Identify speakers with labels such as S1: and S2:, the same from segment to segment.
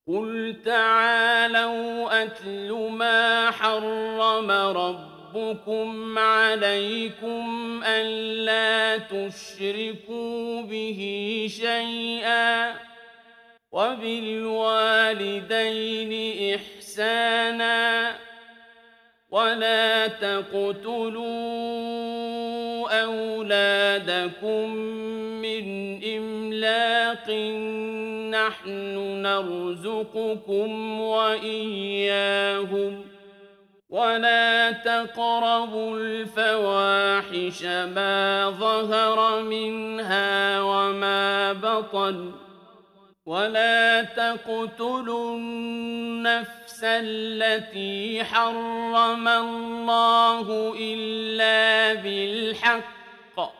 S1: قُلْ تَعَالَوْا أَتْلُ مَا حَرَّمَ رَبُّكُمْ عَلَيْكُمْ أَلَّا تُشْرِكُوا بِهِ شَيْئًا وَبِالْوَالِدَيْنِ إِحْسَانًا وَلَا تَقْتُلُوا أَوْلَادَكُم مِّنْ إِمْلَاقٍ ۖ نَّحْنُ نَرْزُقُكُمْ وَإِيَّاهُمْ ۖ وَلَا تَقْرَبُوا الْفَوَاحِشَ مَا ظَهَرَ مِنْهَا وَمَا بَطَنَ ۖ وَلَا تَقْتُلُوا النَّفْسَ الَّتِي حَرَّمَ اللَّهُ إِلَّا بِالْحَقِّ ۚ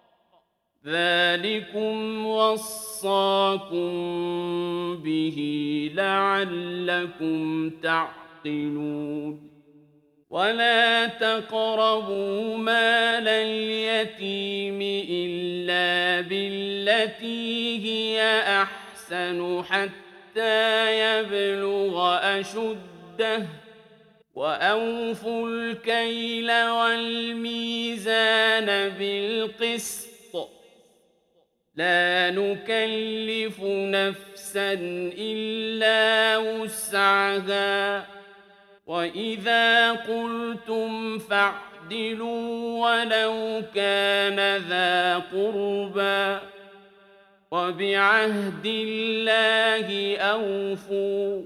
S1: ذَٰلِكُمْ وَصَّاكُم بِهِ لَعَلَّكُمْ تَعْقِلُونَ وَلَا تَقْرَبُوا مَالَ الْيَتِيمِ إِلَّا بِالَّتِي هِيَ أَحْسَنُ حَتَّىٰ يَبْلُغَ أَشُدَّهُ ۖ وَأَوْفُوا الْكَيْلَ وَالْمِيزَانَ بِالْقِسْطِ ۖ لَا نُكَلِّفُ نَفْسًا إِلَّا وُسْعَهَا ۖ وَإِذَا قُلْتُمْ فَاعْدِلُوا وَلَوْ كَانَ ذَا قُرْبَىٰ ۖ وَبِعَهْدِ اللَّهِ أَوْفُوا ۚ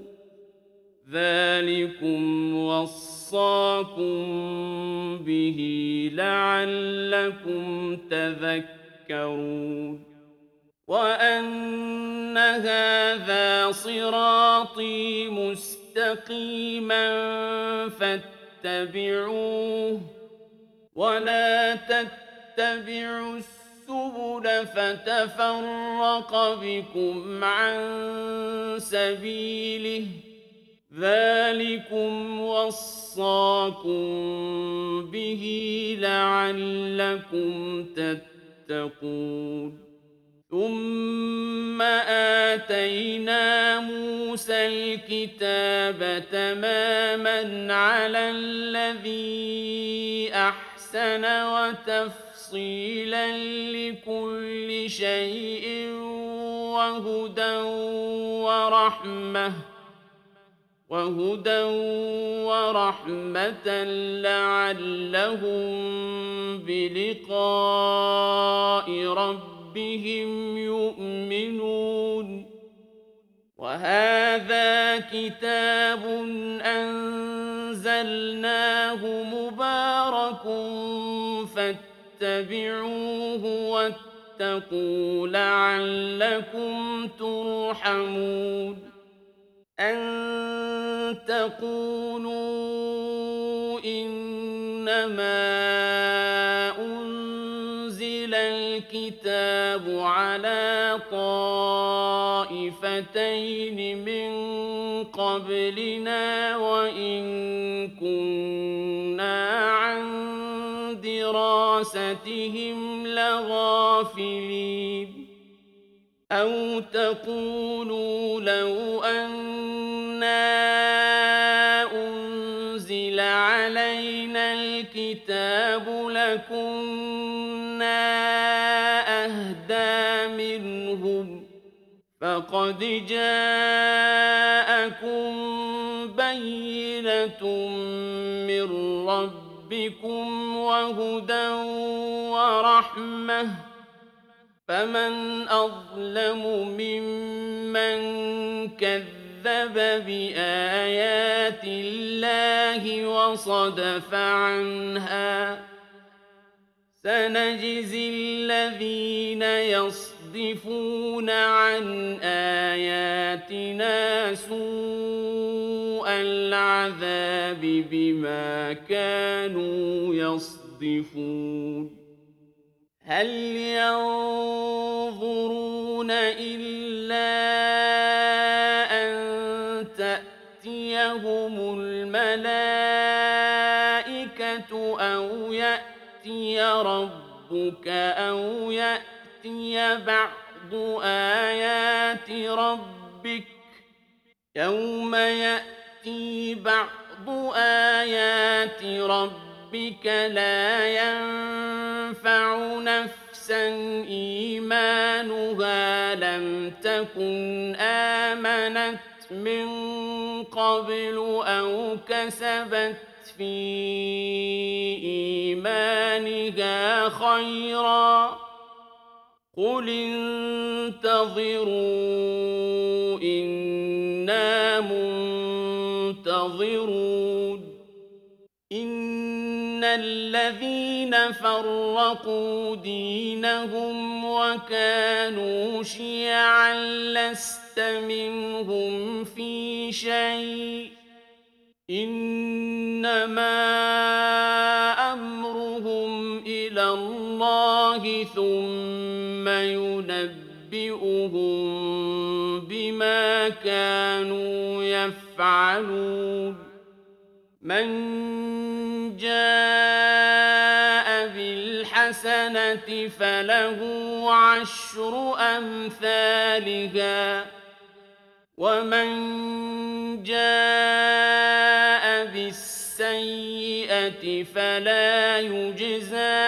S1: ذَٰلِكُمْ وَصَّاكُم بِهِ لَعَلَّكُمْ تَذَكَّرُونَ وَأَنَّ هَٰذَا صِرَاطِي مُسْتَقِيمًا فَاتَّبِعُوهُ ۖ وَلَا تَتَّبِعُوا السُّبُلَ فَتَفَرَّقَ بِكُمْ عَن سَبِيلِهِ ۚ ذَٰلِكُمْ وَصَّاكُم بِهِ لَعَلَّكُمْ تَتَّقُونَ ثُمَّ آتَيْنَا مُوسَى الْكِتَابَ تَمَامًا عَلَى الَّذِي أَحْسَنَ وَتَفْصِيلًا لِّكُلِّ شَيْءٍ وَهُدًى وَرَحْمَةً لَّعَلَّهُم بِلِقَاءِ رَبِّهِمْ يُؤْمِنُونَ وَهَٰذَا كِتَابٌ أَنزَلْنَاهُ مُبَارَكٌ فَاتَّبِعُوهُ وَاتَّقُوا لَعَلَّكُمْ تُرْحَمُونَ أَن تَقُولُوا إِنَّمَا أُنزِلَ الْكِتَابُ عَلَىٰ طَائِفَتَيْنِ مِن قَبْلِنَا وَإِن كُنَّا عَن دِرَاسَتِهِمْ لَغَافِلِينَ أَوْ تَقُولُوا لَوْ أَنَّا أُنزِلَ عَلَيْنَا الْكِتَابُ لَكُنَّا أَهْدَىٰ مِنْهُمْ ۚ فَقَدْ جَاءَكُم بَيِّنَةٌ مِّن رَّبِّكُمْ وَهُدًى وَرَحْمَةٌ ۚ فَمَنْ أَظْلَمُ مِمَّن كَذَّبَ بِآيَاتِ اللَّهِ وَصَدَفَ عَنْهَا ۗ سَنَجْزِي الَّذِينَ يَصْدِفُونَ عَنْ آيَاتِنَا سُوءَ الْعَذَابِ بِمَا كَانُوا يَصْدِفُونَ هَلْ يَنظُرُونَ إِلَّا أَن تَأْتِيَهُمُ الْمَلَائِكَةُ أَوْ يَأْتِيَ رَبُّكَ أَوْ يَأْتِيَ بَعْضُ آيَاتِ رَبِّكَ ۗ يوم يأتي بعض آيات ربك لا ينفع نفسا إيمانها لم تكن آمنت من قبل أو كسبت في إيمانها خيرا قل انتظروا إنا منتظرون إن الذين فرقوا دينهم وكانوا شيعا لست منهم في شيء إنما أمرهم إلى الله ثم ينبئهم بما كانوا يفعلون من جاء بالحسنة فله عشر أمثالها ومن جاء بالسيئة فلا يجزى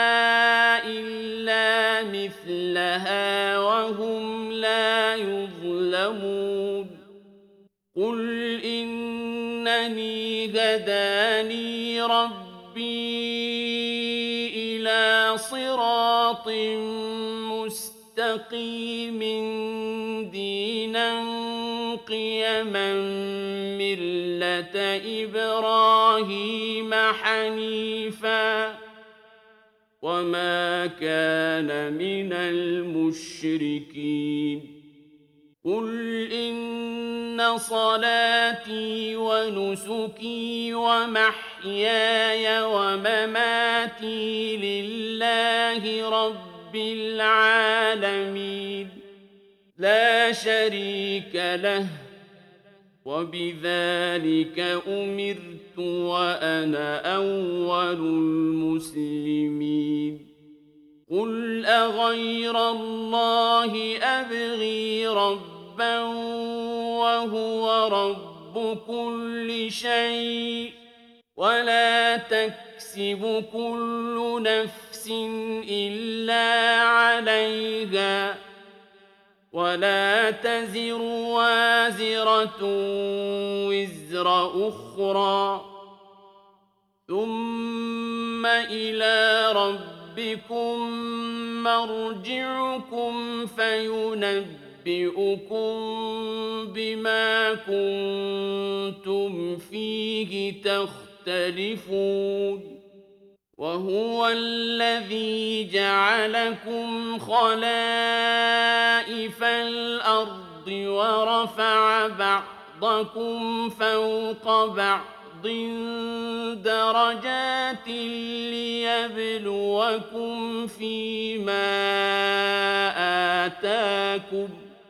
S1: إلا مثلها وهم لا يظلمون قل إنني هداني ربي إلى صراط مستقيم دينا قيما ملة إبراهيم حنيفا وما كان من المشركين قل إن صلاتي ونسكي ومحياي ومماتي لله رب العالمين لا شريك له وبذلك أمرت وأنا أول المسلمين قل أغير الله أبغي ربا وهو رب كل شيء ولا تكسب كل نفس إلا عليها ولا تزر وازرة وزر أخرى ثم إلى ربكم مرجعكم فينبئكم بما كنتم فيه تختلفون وهو الذي جعلكم خلائف الأرض ورفع بعضكم فوق بعض درجات ليبلوكم فيما آتاكم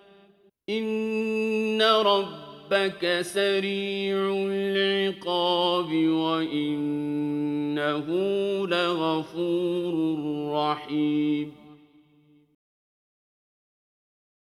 S1: إن ربك سريع العقاب وإنه لغفور رحيم